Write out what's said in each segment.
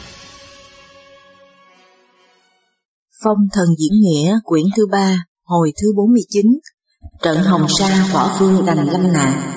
Phong thần diễn nghĩa quyển thứ 3, hồi thứ 49, trận Hồng Sa võ vương đành lâm nạn.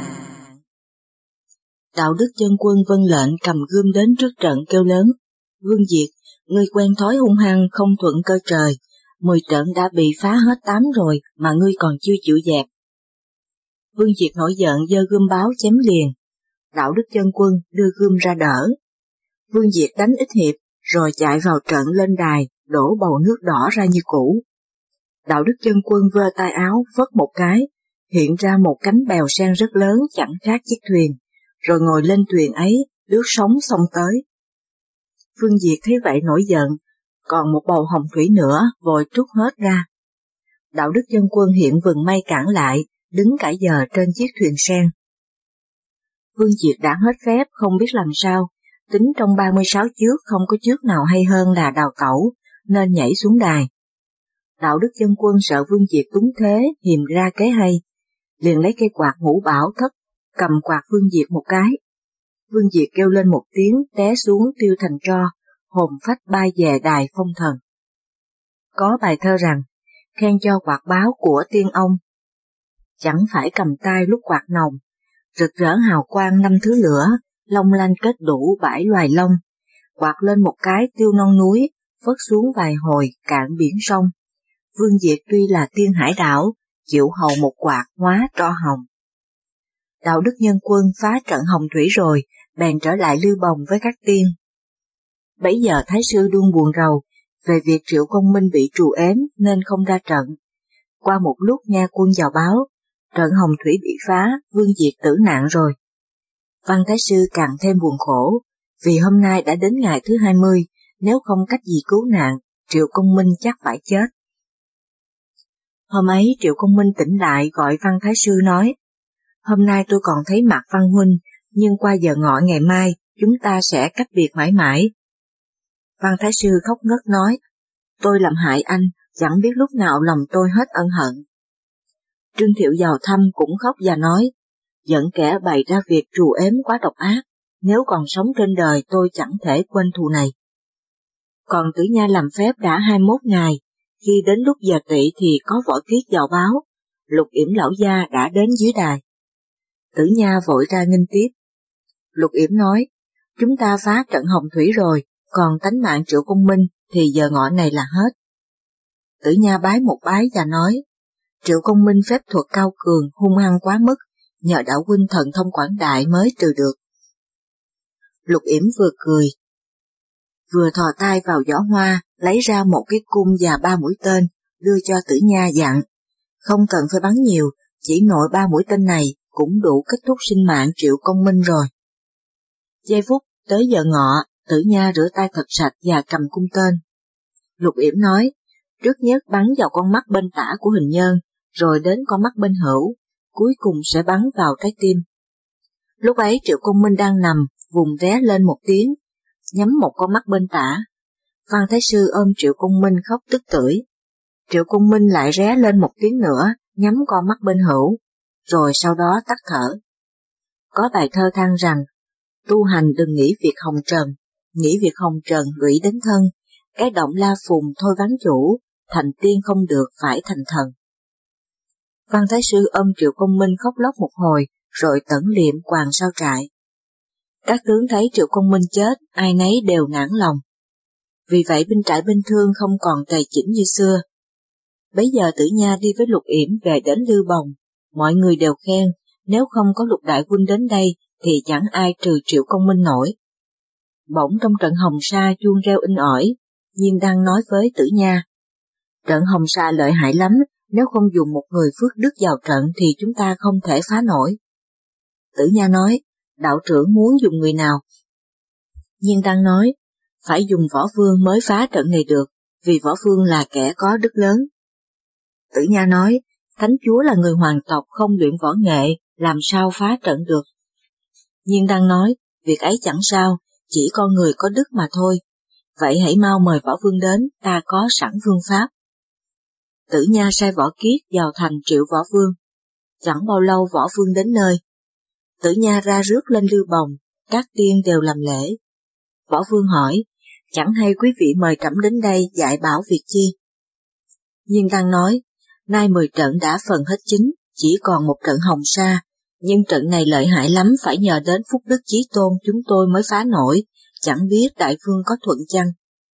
Đạo đức chân quân vâng lệnh cầm gươm đến trước trận kêu lớn: Vương Diệt, ngươi quen thói hung hăng không thuận cơ trời, 10 trận đã bị phá hết 8 rồi mà ngươi còn chưa chịu dẹp. Vương Diệt nổi giận giơ gươm báo chém liền. Đạo đức chân quân đưa gươm ra đỡ. Vương Diệt đánh ít hiệp rồi chạy vào trận lên đài, đổ bầu nước đỏ ra như cũ. Đạo đức chân quân vơ tay áo phất một cái, hiện ra một cánh bèo sen rất lớn chẳng khác chiếc thuyền, rồi ngồi lên thuyền ấy, lướt sóng xông tới. Vương Diệt thấy vậy nổi giận, còn một bầu hồng thủy nữa vội trút hết ra. Đạo đức chân quân hiện vừng may cản lại, đứng cả giờ trên chiếc thuyền sen. Vương Diệt đã hết phép không biết làm sao, tính trong 36 chước không có chước nào hay hơn là đào tẩu, nên nhảy xuống đài. Đạo đức chân quân sợ Vương Diệt túng thế, hiềm ra kế hay, liền lấy cây quạt ngũ bảo thất, cầm quạt Vương Diệt một cái. Vương Diệt kêu lên một tiếng, té xuống tiêu thành tro, hồn phách bay về đài phong thần. Có bài thơ rằng, khen cho quạt báo của tiên ông, chẳng phải cầm tay lúc quạt nồng, rực rỡ hào quang 5 thứ lửa, long lanh kết đủ 7 loài long, quạt lên một cái tiêu non núi, phất xuống vài hồi cạn biển sông. Vương Diệt tuy là tiên hải đảo, chịu hầu một quạt hóa tro hồng. Đạo đức nhân quân phá trận hồng thủy rồi, bèn trở lại Lưu Bồng với các tiên. Bấy giờ Thái sư đương buồn rầu về việc Triệu Công Minh bị trù ếm nên không ra trận. Qua một lúc nghe quân vào báo, trận hồng thủy bị phá, Vương Diệt tử nạn rồi. Văn Thái sư càng thêm buồn khổ, vì hôm nay đã đến ngày thứ 20, nếu không cách gì cứu nạn, Triệu Công Minh chắc phải chết. Hôm ấy Triệu Công Minh tỉnh lại gọi Văn Thái sư nói: Hôm nay tôi còn thấy mặt Văn huynh, nhưng qua giờ ngọ ngày mai chúng ta sẽ cách biệt mãi mãi. Văn Thái sư khóc ngất nói: Tôi làm hại anh, chẳng biết lúc nào lòng tôi hết ân hận. Trương Thiệu vào thăm cũng khóc và nói: Giận kẻ bày ra việc trù ếm quá độc ác, nếu còn sống trên đời tôi chẳng thể quên thù này. Còn Tử Nha làm phép đã 21 ngày, khi đến lúc giờ tỵ thì có võ kiết vào báo, Lục Yểm lão gia đã đến dưới đài. Tử Nha vội ra nghênh tiếp. Lục Yểm nói: Chúng ta phá trận hồng thủy rồi, còn tánh mạng Triệu Công Minh thì giờ ngọ này là hết. Tử Nha bái một bái và nói: Triệu Công Minh phép thuật cao cường, hung hăng quá mức, nhờ đạo huynh thần thông quảng đại mới trừ được. Lục Yểm vừa cười, vừa thò tay vào giỏ hoa, lấy ra một cái cung và 3 mũi tên, đưa cho Tử Nha dặn: Không cần phải bắn nhiều, chỉ nội 3 mũi tên này cũng đủ kết thúc sinh mạng Triệu Công Minh rồi. Giây phút tới giờ ngọ, Tử Nha rửa tay thật sạch và cầm cung tên. Lục Yểm nói: Trước nhất bắn vào con mắt bên tả của hình nhân, rồi đến con mắt bên hữu, cuối cùng sẽ bắn vào trái tim. Lúc ấy Triệu Công Minh đang nằm, vùng ré lên một tiếng, nhắm một con mắt bên tả. Văn Thái sư ôm Triệu Công Minh khóc tức tưởi. Triệu Công Minh lại ré lên một tiếng nữa, nhắm con mắt bên hữu, rồi sau đó tắt thở. Có bài thơ than rằng: Tu hành đừng nghĩ việc hồng trần, nghĩ việc hồng trần lụy đến thân, cái động la phùng thôi vắng chủ, thành tiên không được phải thành thần. Văn Thái sư ôm Triệu Công Minh khóc lóc một hồi, rồi tẩn liệm quàng sau trại. Các tướng thấy Triệu Công Minh chết, ai nấy đều nản lòng. Vì vậy binh trại bên Thương không còn tề chỉnh như xưa. Bấy giờ Tử Nha đi với Lục Yểm về đến Lưu Bồng, mọi người đều khen, nếu không có Lục đại huynh đến đây thì chẳng ai trừ Triệu Công Minh nổi. Bỗng trong trận Hồng Sa chuông reo inh ỏi, Diên Đăng nói với Tử Nha: Trận Hồng Sa lợi hại lắm, nếu không dùng một người phước đức vào trận thì chúng ta không thể phá nổi. Tử Nha nói: Đạo trưởng muốn dùng người nào? Diên Đăng nói: Phải dùng Võ Vương mới phá trận này được, vì Võ Vương là kẻ có đức lớn. Tử Nha nói: Thánh chúa là người hoàng tộc không luyện võ nghệ, làm sao phá trận được? Diên Đăng nói: Việc ấy chẳng sao, chỉ con người có đức mà thôi. Vậy hãy mau mời Võ Vương đến, ta có sẵn phương pháp. Tử Nha sai Võ Kiết vào thành triệu Võ Vương. Chẳng bao lâu Võ Vương đến nơi. Tử Nha ra rước lên Lưu Bồng, các tiên đều làm lễ. Võ Vương hỏi: chẳng hay quý vị mời trẫm đến đây dạy bảo việc chi. Nhiên Đăng nói, nay 10 trận đã phần hết chính, chỉ còn một trận Hồng Sa, nhưng trận này lợi hại lắm, phải nhờ đến phúc đức Chí Tôn chúng tôi mới phá nổi, chẳng biết đại vương có thuận chăng.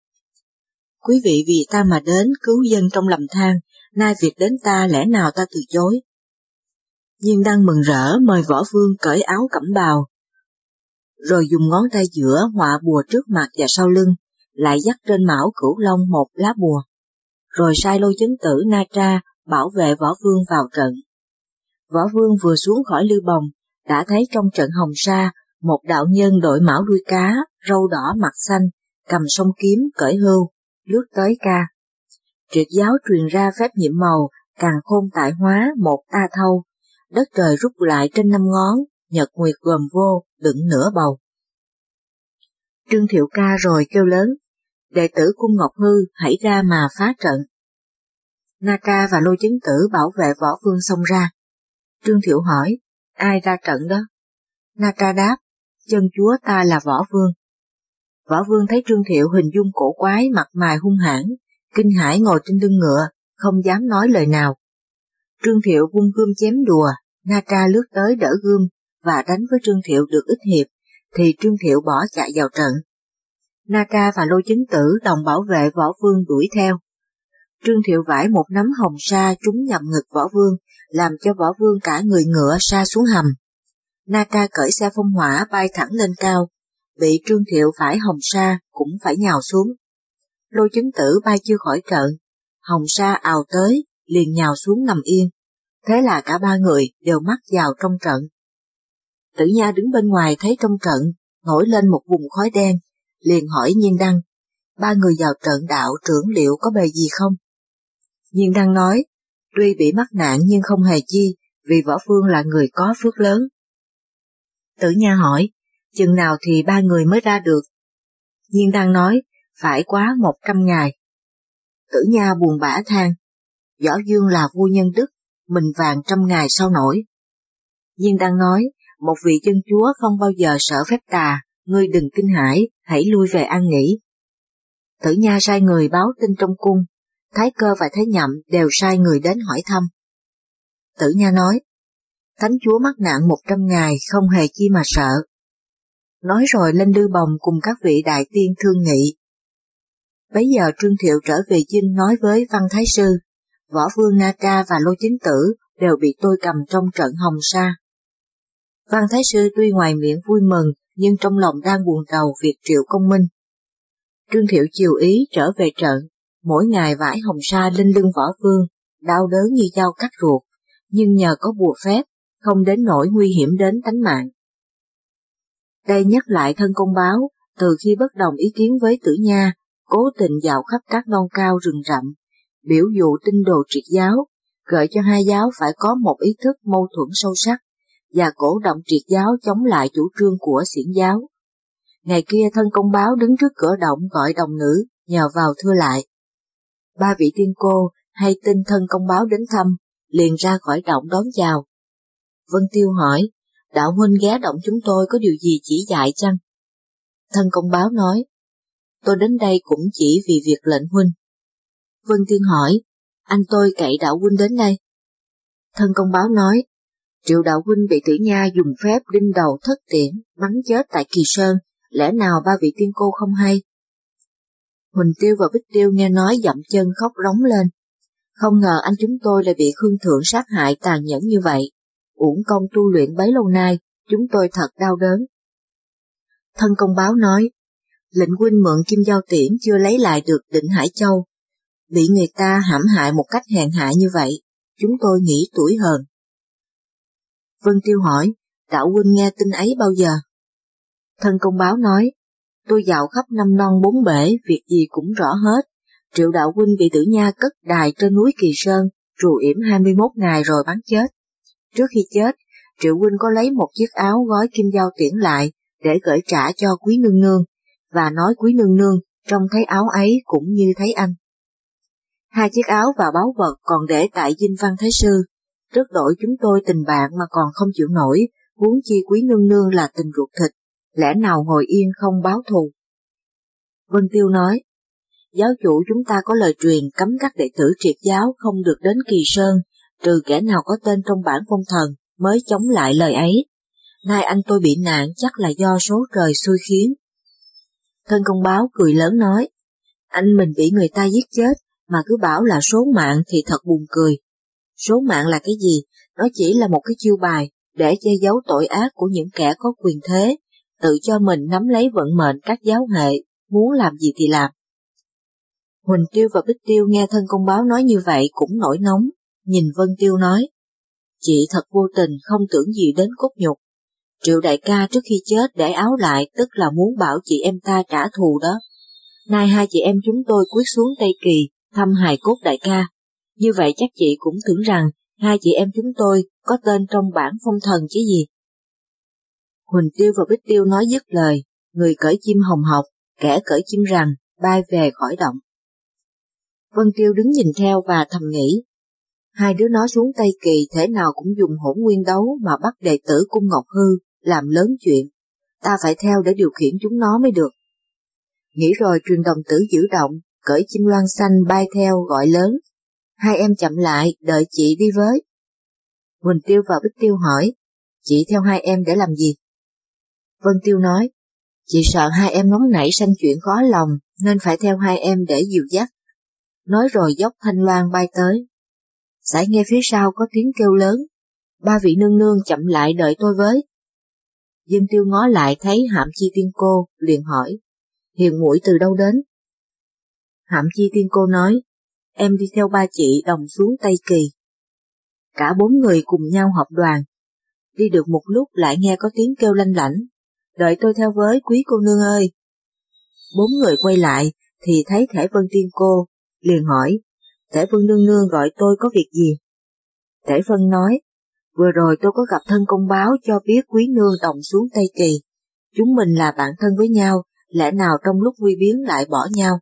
Quý vị vì ta mà đến cứu dân trong lầm than, nay việc đến ta lẽ nào ta từ chối. Nhiên Đăng mừng rỡ mời Võ Vương cởi áo cẩm bào, rồi dùng ngón tay giữa họa bùa trước mặt và sau lưng, lại dắt trên mão Cửu Long một lá bùa, rồi sai Lôi Chấn Tử Na Tra bảo vệ Võ Vương vào trận. Võ Vương vừa xuống khỏi lư bồng, đã thấy trong trận Hồng Sa một đạo nhân đội mão đuôi cá, râu đỏ mặt xanh, cầm song kiếm cởi hươu, lướt tới ca. Triệt giáo truyền ra phép nhiệm màu, càn khôn tại hóa một ta thâu, đất trời rút lại trên 5 ngón, nhật nguyệt gồm vô, đựng nửa bầu. Trương Thiệu ca rồi kêu lớn, đệ tử Cung Ngọc Hư hãy ra mà phá trận. Na Tra và Lôi Chấn Tử bảo vệ Võ Vương xông ra. Trương Thiệu hỏi, ai ra trận đó? Na Tra đáp, chân chúa ta là Võ Vương. Võ Vương thấy Trương Thiệu hình dung cổ quái, mặt mày hung hãn, kinh hãi ngồi trên lưng ngựa, không dám nói lời nào. Trương Thiệu vung gươm chém đùa, Na Tra lướt tới đỡ gươm và đánh với Trương Thiệu được ít hiệp, thì Trương Thiệu bỏ chạy vào trận. Na Tra và Lôi Chấn Tử đồng bảo vệ Võ Vương đuổi theo. Trương Thiệu vải một nắm hồng sa trúng nhầm ngực Võ Vương, làm cho Võ Vương cả người ngựa sa xuống hầm. Na Tra cởi xe phong hỏa bay thẳng lên cao, bị Trương Thiệu vải hồng sa cũng phải nhào xuống. Lôi Chấn Tử bay chưa khỏi trận, hồng sa ào tới, liền nhào xuống nằm yên. Thế là cả ba người đều mắc vào trong trận. Tử Nha đứng bên ngoài thấy trong trận nổi lên một vùng khói đen, liền hỏi Nhiên Đăng, ba người vào trận đạo trưởng liệu có bề gì không? Nhiên Đăng nói, tuy bị mắc nạn nhưng không hề chi, vì Võ Vương là người có phước lớn. Tử Nha hỏi, chừng nào thì ba người mới ra được? Nhiên Đăng nói, phải quá 100 ngày. Tử Nha buồn bã than, Võ Vương là vua nhân đức, mình vàng 100 ngày sau nổi. Nhiên Đăng nói, một vị chân chúa không bao giờ sợ phép tà, ngươi đừng kinh hãi, hãy lui về an nghỉ. Tử Nha sai người báo tin trong cung, Thái Cơ và Thái Nhậm đều sai người đến hỏi thăm. Tử Nha nói, Thánh chúa mắc nạn 100 ngày không hề chi mà sợ. Nói rồi lên lư bồng cùng các vị đại tiên thương nghị. Bấy giờ Trương Thiệu trở về dinh nói với Văn Thái Sư, Võ Vương Na Tra và Lôi Chấn Tử đều bị tôi cầm trong trận Hồng Sa. Văn Thái Sư tuy ngoài miệng vui mừng, nhưng trong lòng đang buồn rầu việc Triệu Công Minh. Trương Thiệu chiều ý trở về trận, mỗi ngày vải hồng sa lên lưng Võ Vương, đau đớn như dao cắt ruột, nhưng nhờ có bùa phép, không đến nỗi nguy hiểm đến tánh mạng. Đây nhắc lại thân công báo, từ khi bất đồng ý kiến với Tử Nha, cố tình dạo khắp các non cao rừng rậm, biểu dụ tin đồ triệt giáo, gợi cho hai giáo phải có một ý thức mâu thuẫn sâu sắc, và cổ động triệt giáo chống lại chủ trương của xiển giáo. Ngày kia thân công báo đứng trước cửa động gọi đồng nữ, nhờ vào thưa lại. Ba vị tiên cô hay tin thân công báo đến thăm, liền ra khỏi động đón chào. Vân Tiêu hỏi, đạo huynh ghé động chúng tôi có điều gì chỉ dạy chăng? Thân công báo nói, tôi đến đây cũng chỉ vì việc lệnh huynh. Vân Tiêu hỏi, anh tôi cậy đạo huynh đến đây. Thân công báo nói, Triệu đạo huynh bị Tử Nha dùng phép đinh đầu thất tiễn, bắn chết tại Kỳ Sơn, lẽ nào ba vị tiên cô không hay? Huỳnh Tiêu và Bích Tiêu nghe nói dậm chân khóc rống lên. Không ngờ anh chúng tôi lại bị Khương Thượng sát hại tàn nhẫn như vậy. Uổng công tu luyện bấy lâu nay, chúng tôi thật đau đớn. Thân công báo nói, lệnh huynh mượn Kim Giao Tiễn chưa lấy lại được Định Hải Châu. Bị người ta hãm hại một cách hèn hạ như vậy, chúng tôi nghĩ tủi hờn. Vân Tiêu hỏi, đạo huynh nghe tin ấy bao giờ? Thân công báo nói, tôi dạo khắp năm non bốn bể, việc gì cũng rõ hết. Triệu đạo huynh bị Tử Nha cất đài trên núi Kỳ Sơn, trù yểm 21 ngày rồi bắn chết. Trước khi chết, Triệu huynh có lấy một chiếc áo gói Kim Giao Tiễn lại để gửi trả cho Quý Nương Nương, và nói Quý Nương Nương trông thấy áo ấy cũng như thấy anh. Hai chiếc áo và báu vật còn để tại dinh Văn Thái Sư. Trước đội chúng tôi tình bạn mà còn không chịu nổi, huống chi Quý Nương Nương là tình ruột thịt, lẽ nào ngồi yên không báo thù. Vân Tiêu nói, giáo chủ chúng ta có lời truyền cấm các đệ tử triệt giáo không được đến Kỳ Sơn, trừ kẻ nào có tên trong bản phong thần mới chống lại lời ấy. Nay anh tôi bị nạn chắc là do số trời xui khiến. Thân công báo cười lớn nói, anh mình bị người ta giết chết mà cứ bảo là số mạng thì thật buồn cười. Số mạng là cái gì? Nó chỉ là một cái chiêu bài để che giấu tội ác của những kẻ có quyền thế, tự cho mình nắm lấy vận mệnh các giáo hệ, muốn làm gì thì làm. Huỳnh Tiêu và Bích Tiêu nghe thân công báo nói như vậy cũng nổi nóng, nhìn Vân Tiêu nói, chị thật vô tình không tưởng gì đến cốt nhục. Triệu đại ca trước khi chết để áo lại tức là muốn bảo chị em ta trả thù đó. Nay hai chị em chúng tôi quyết xuống Tây Kỳ thăm hài cốt đại ca, như vậy chắc chị cũng tưởng rằng hai chị em chúng tôi có tên trong bản phong thần chứ gì. Huỳnh Tiêu và Bích Tiêu nói dứt lời, người cởi chim hồng học, kẻ cởi chim rằn, bay về khỏi động. Vân Tiêu đứng nhìn theo và thầm nghĩ, hai đứa nó xuống Tây Kỳ thể nào cũng dùng hỗn nguyên đấu mà bắt đệ tử Cung Ngọc Hư làm lớn chuyện, ta phải theo để điều khiển chúng nó mới được. Nghĩ rồi truyền đồng tử giữ động, cởi chim loan xanh bay theo gọi lớn, hai em chậm lại, đợi chị đi với. Huỳnh Tiêu và Bích Tiêu hỏi, chị theo hai em để làm gì? Vân Tiêu nói, chị sợ hai em nóng nảy sanh chuyện khó lòng nên phải theo hai em để dìu dắt. Nói rồi dốc thanh loan bay tới. Sải nghe phía sau có tiếng kêu lớn, ba vị nương nương chậm lại đợi tôi với. Vân Tiêu ngó lại thấy Hạm Chi Tiên Cô, liền hỏi, hiền muội từ đâu đến? Hạm Chi Tiên Cô nói, em đi theo ba chị đồng xuống Tây Kỳ. Cả bốn người cùng nhau họp đoàn. Đi được một lúc lại nghe có tiếng kêu lanh lảnh, đợi tôi theo với quý cô nương ơi. Bốn người quay lại thì thấy Thể Vân Tiên Cô, liền hỏi, Thể Vân nương nương gọi tôi có việc gì? Thể Vân nói, vừa rồi tôi có gặp thân công báo cho biết quý nương đồng xuống Tây Kỳ. Chúng mình là bạn thân với nhau, lẽ nào trong lúc nguy biến lại bỏ nhau?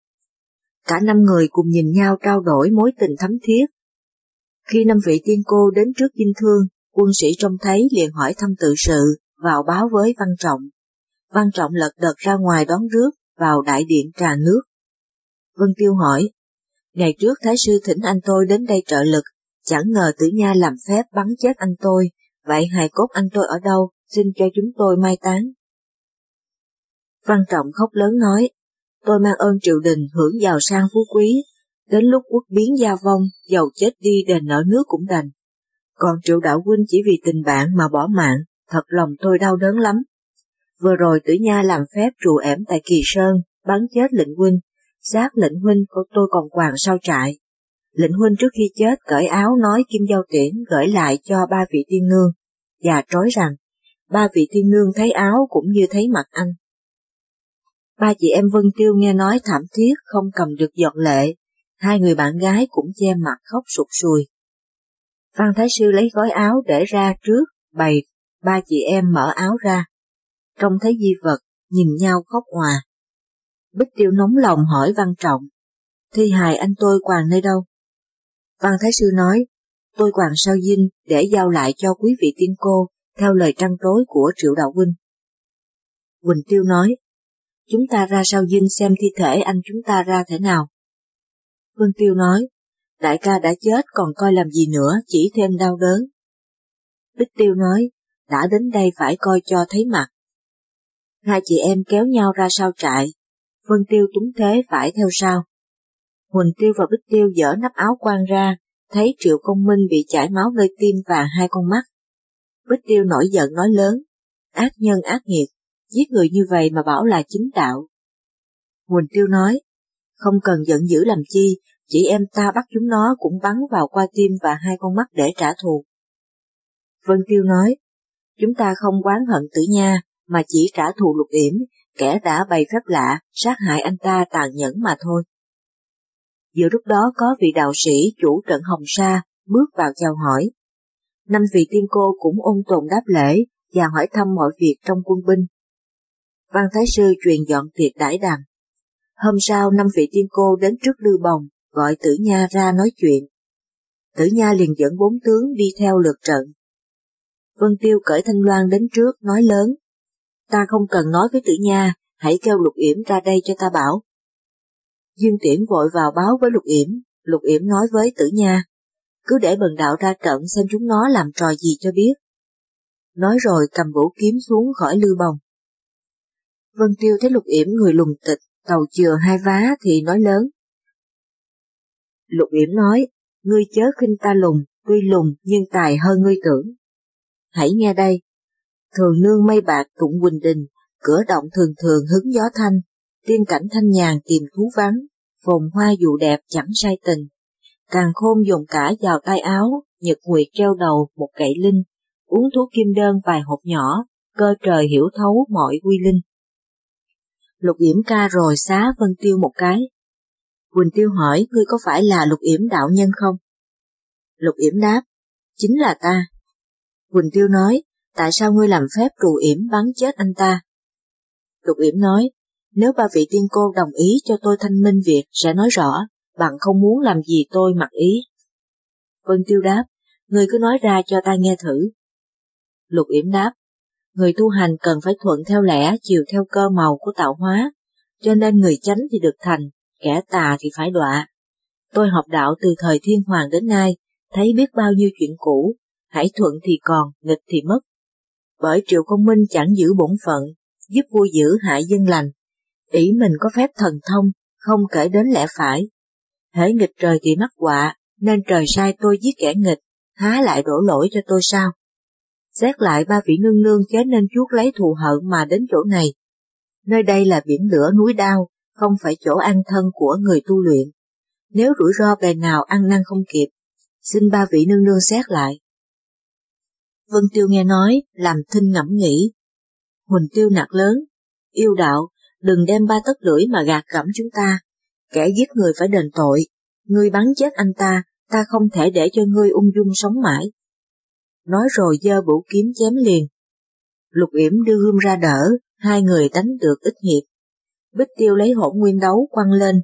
Cả năm người cùng nhìn nhau trao đổi mối tình thắm thiết. Khi năm vị tiên cô đến trước dinh thương, quân sĩ trông thấy liền hỏi thăm tự sự, vào báo với Văn Trọng. Văn Trọng lật đật ra ngoài đón rước, vào đại điện trà nước. Vân Tiêu hỏi, ngày trước Thái sư thỉnh anh tôi đến đây trợ lực, chẳng ngờ Tử Nha làm phép bắn chết anh tôi, vậy hài cốt anh tôi ở đâu, xin cho chúng tôi mai táng. Văn Trọng khóc lớn nói, tôi mang ơn triều đình hưởng giàu sang phú quý, đến lúc quốc biến gia vong, giàu chết đi đền nợ nước cũng đành. Còn Triệu đạo huynh chỉ vì tình bạn mà bỏ mạng, thật lòng tôi đau đớn lắm. Vừa rồi Tử Nha làm phép trù ẻm tại Kỳ Sơn, bắn chết lệnh huynh, xác lệnh huynh của tôi còn quàng sau trại. Lệnh huynh trước khi chết cởi áo nói Kim Giao Tiễn gửi lại cho ba vị tiên nương, và trói rằng, ba vị tiên nương thấy áo cũng như thấy mặt anh. Ba chị em Vân Tiêu nghe nói thảm thiết không cầm được giọt lệ, hai người bạn gái cũng che mặt khóc sụt sùi. Văn Thái Sư lấy gói áo để ra trước, bày, ba chị em mở áo ra. Trông thấy di vật, nhìn nhau khóc òa. Bích Tiêu nóng lòng hỏi Văn Trọng, thi hài anh tôi quàng nơi đâu? Văn Thái Sư nói, tôi quàng sau dinh để giao lại cho quý vị tiên cô, theo lời trăn trối của Triệu đạo huynh. Huỳnh Tiêu nói, chúng ta ra sau dinh xem thi thể anh chúng ta ra thế nào. Vân Tiêu nói, đại ca đã chết còn coi làm gì nữa, chỉ thêm đau đớn. Bích Tiêu nói, đã đến đây phải coi cho thấy mặt. Hai chị em kéo nhau ra sau trại, Vân Tiêu túng thế phải theo sau. Huỳnh Tiêu và Bích Tiêu dỡ nắp áo quan ra, thấy Triệu Công Minh bị chảy máu nơi tim và hai con mắt. Bích Tiêu nổi giận nói lớn, ác nhân ác nghiệt, giết người như vậy mà bảo là chính đạo. Huỳnh Tiêu nói, không cần giận dữ làm chi, chị em ta bắt chúng nó cũng bắn vào qua tim và hai con mắt để trả thù. Vân Tiêu nói, chúng ta không oán hận Tử Nha, mà chỉ trả thù Lục Yểm, kẻ đã bày phép lạ, sát hại anh ta tàn nhẫn mà thôi. Giữa lúc đó có vị đạo sĩ chủ trận Hồng Sa bước vào chào hỏi. Năm vị tiên cô cũng ôn tồn đáp lễ và hỏi thăm mọi việc trong quân binh. Văn Thái Sư truyền dọn tiệc đãi đằng. Hôm sau năm vị tiên cô đến trước Lư Bồng, gọi Tử Nha ra nói chuyện. Tử Nha liền dẫn bốn tướng đi theo lượt trận. Vân Tiêu cởi thanh loan đến trước nói lớn, ta không cần nói với Tử Nha, hãy kêu Lục Yểm ra đây cho ta bảo. Dương Tiễn vội vào báo với Lục Yểm nói với Tử Nha, cứ để bần đạo ra trận xem chúng nó làm trò gì cho biết. Nói rồi cầm vũ kiếm xuống khỏi lư bồng. Vân Tiêu thấy Lục Yểm người lùng tịch, tàu chừa hai vá thì nói lớn. Lục Yểm nói, ngươi chớ khinh ta lùng, tuy lùng nhưng tài hơn ngươi tưởng. Hãy nghe đây, thường nương mây bạc tụng Quỳnh Đình, cửa động thường thường hứng gió thanh, tiên cảnh thanh nhàn tìm thú vắng, phồn hoa dù đẹp chẳng sai tình. Càn khôn dồn cả vào tay áo, nhật nguyệt treo đầu một cậy linh, uống thuốc kim đơn vài hộp nhỏ, cơ trời hiểu thấu mọi quy linh. Lục Yểm ca rồi xá Vân Tiêu một cái. Quỳnh Tiêu hỏi, ngươi có phải là Lục Yểm đạo nhân không? Lục Yểm đáp, chính là ta. Quỳnh Tiêu nói, tại sao ngươi làm phép trù yểm bắn chết anh ta? Lục Yểm nói, nếu ba vị tiên cô đồng ý cho tôi thanh minh việc sẽ nói rõ, bằng không muốn làm gì tôi mặc ý. Vân Tiêu đáp, ngươi cứ nói ra cho ta nghe thử. Lục Yểm đáp, người tu hành cần phải thuận theo lẽ, chiều theo cơ màu của tạo hóa, cho nên người chánh thì được thành, kẻ tà thì phải đọa. Tôi học đạo từ thời Thiên Hoàng đến nay, thấy biết bao nhiêu chuyện cũ, hãy thuận thì còn, nghịch thì mất. Bởi Triệu Công Minh chẳng giữ bổn phận, giúp vua dữ hại dân lành, ý mình có phép thần thông, không kể đến lẽ phải. Hễ nghịch trời thì mắc họa, nên trời sai tôi giết kẻ nghịch, há lại đổ lỗi cho tôi sao? Xét lại ba vị nương nương chớ nên chuốc lấy thù hận mà đến chỗ này. Nơi đây là biển lửa núi đao, không phải chỗ an thân của người tu luyện. Nếu rủi ro bề nào ăn năn không kịp, xin ba vị nương nương xét lại. Vân Tiêu nghe nói, làm thinh ngẫm nghĩ. Huỳnh Tiêu nạt lớn, yêu đạo, đừng đem ba tấc lưỡi mà gạt gẫm chúng ta. Kẻ giết người phải đền tội, ngươi bắn chết anh ta, ta không thể để cho ngươi ung dung sống mãi. Nói rồi giơ vũ kiếm chém liền. Lục Yểm đưa gươm ra đỡ, hai người đánh được ít hiệp. Bích Tiêu lấy hỗn nguyên đấu quăng lên.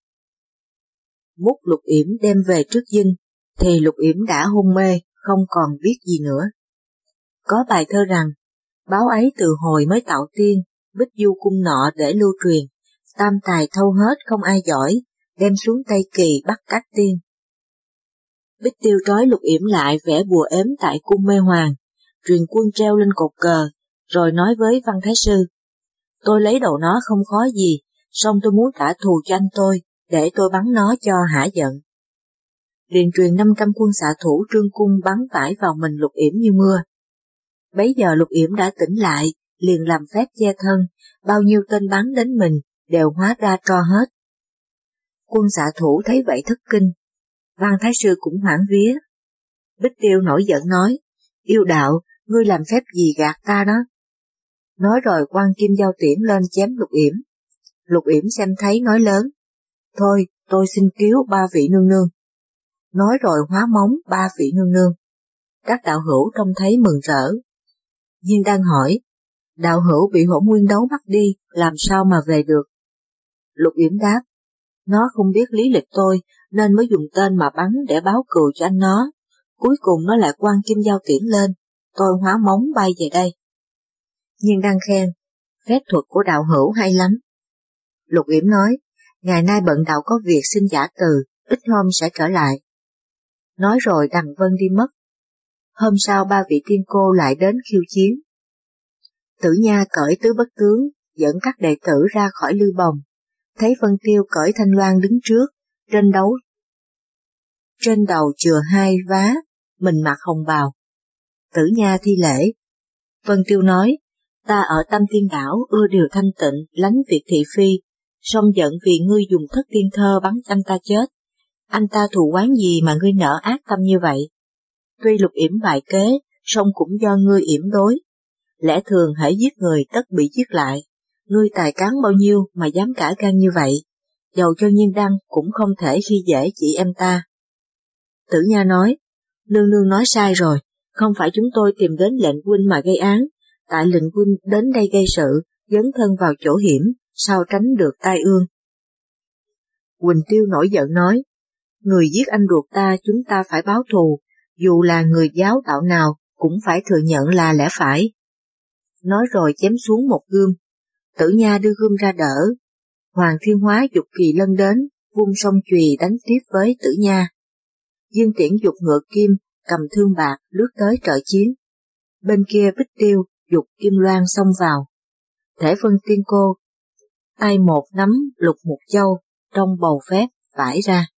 Múc Lục Yểm đem về trước dinh, thì Lục Yểm đã hôn mê, không còn biết gì nữa. Có bài thơ rằng, báo ấy từ hồi mới tạo tiên, Bích Du cung nọ để lưu truyền, tam tài thâu hết không ai giỏi, đem xuống Tây Kỳ bắt các tiên. Bích Tiêu trói Lục Yểm lại vẽ bùa ếm tại cung Mê Hoàng, truyền quân treo lên cột cờ, rồi nói với Văn Thái Sư, tôi lấy đầu nó không khó gì, song tôi muốn trả thù cho anh tôi, để tôi bắn nó cho hả giận. Liền truyền 500 quân xạ thủ trương cung bắn vải vào mình Lục Yểm như mưa. Bấy giờ Lục Yểm đã tỉnh lại, liền làm phép che thân, bao nhiêu tên bắn đến mình đều hóa ra tro hết. Quân xạ thủ thấy vậy thất kinh, Văn Thái Sư cũng hoảng vía. Bích Tiêu nổi giận nói, yêu đạo, ngươi làm phép gì gạt ta đó. Nói rồi quăng kim dao tiễn lên chém Lục Yểm. Lục Yểm xem thấy nói lớn, thôi tôi xin cứu ba vị nương nương. Nói rồi hóa móng ba vị nương nương. Các đạo hữu trông thấy mừng rỡ. Diên đang hỏi, đạo hữu bị hỗn nguyên đấu bắt đi, làm sao mà về được? Lục Yểm đáp, nó không biết lý lịch tôi, nên mới dùng tên mà bắn để báo cừu cho anh nó. Cuối cùng nó lại quăng kim dao tiễn lên, tôi hóa móng bay về đây. Nhiên đang khen, phép thuật của đạo hữu hay lắm. Lục Yểm nói, ngày nay bận đạo có việc xin giả từ, ít hôm sẽ trở lại. Nói rồi Đằng Vân đi mất. Hôm sau ba vị tiên cô lại đến khiêu chiến. Tử Nha cởi tứ bất tướng, dẫn các đệ tử ra khỏi lư bồng. Thấy Vân Tiêu cởi thanh loan đứng trước, trên đấu. Trên đầu chừa hai vá, mình mặc hồng bào. Tử Nha thi lễ. Vân Tiêu nói, ta ở Tam Tiên Đảo ưa điều thanh tịnh, lánh việc thị phi, song giận vì ngươi dùng thất tiên thơ bắn anh ta chết. Anh ta thù oán gì mà ngươi nở ác tâm như vậy? Tuy Lục Yểm bại kế, song cũng do ngươi yểm đối. Lẽ thường hễ giết người tất bị giết lại. Ngươi tài cán bao nhiêu mà dám cả gan như vậy? Dầu cho Nhiên Đăng cũng không thể khi dễ chị em ta. Tử Nha nói, nương nương nói sai rồi, không phải chúng tôi tìm đến lệnh huynh mà gây án, tại lệnh huynh đến đây gây sự, dấn thân vào chỗ hiểm, sao tránh được tai ương. Quỳnh Tiêu nổi giận nói, người giết anh ruột ta chúng ta phải báo thù, dù là người giáo đạo nào cũng phải thừa nhận là lẽ phải. Nói rồi chém xuống một gươm. Tử Nha đưa gươm ra đỡ. Hoàng Thiên Hóa giục Kỳ Lân đến, vung song chùy đánh tiếp với Tử Nha. Dương Tiễn giục Ngựa Kim, cầm thương bạc lướt tới trợ chiến. Bên kia Bích Tiêu giục Kim Loan xông vào. Thể Vân Tiên Cô ai một nắm lục một châu trong bầu phép vải ra.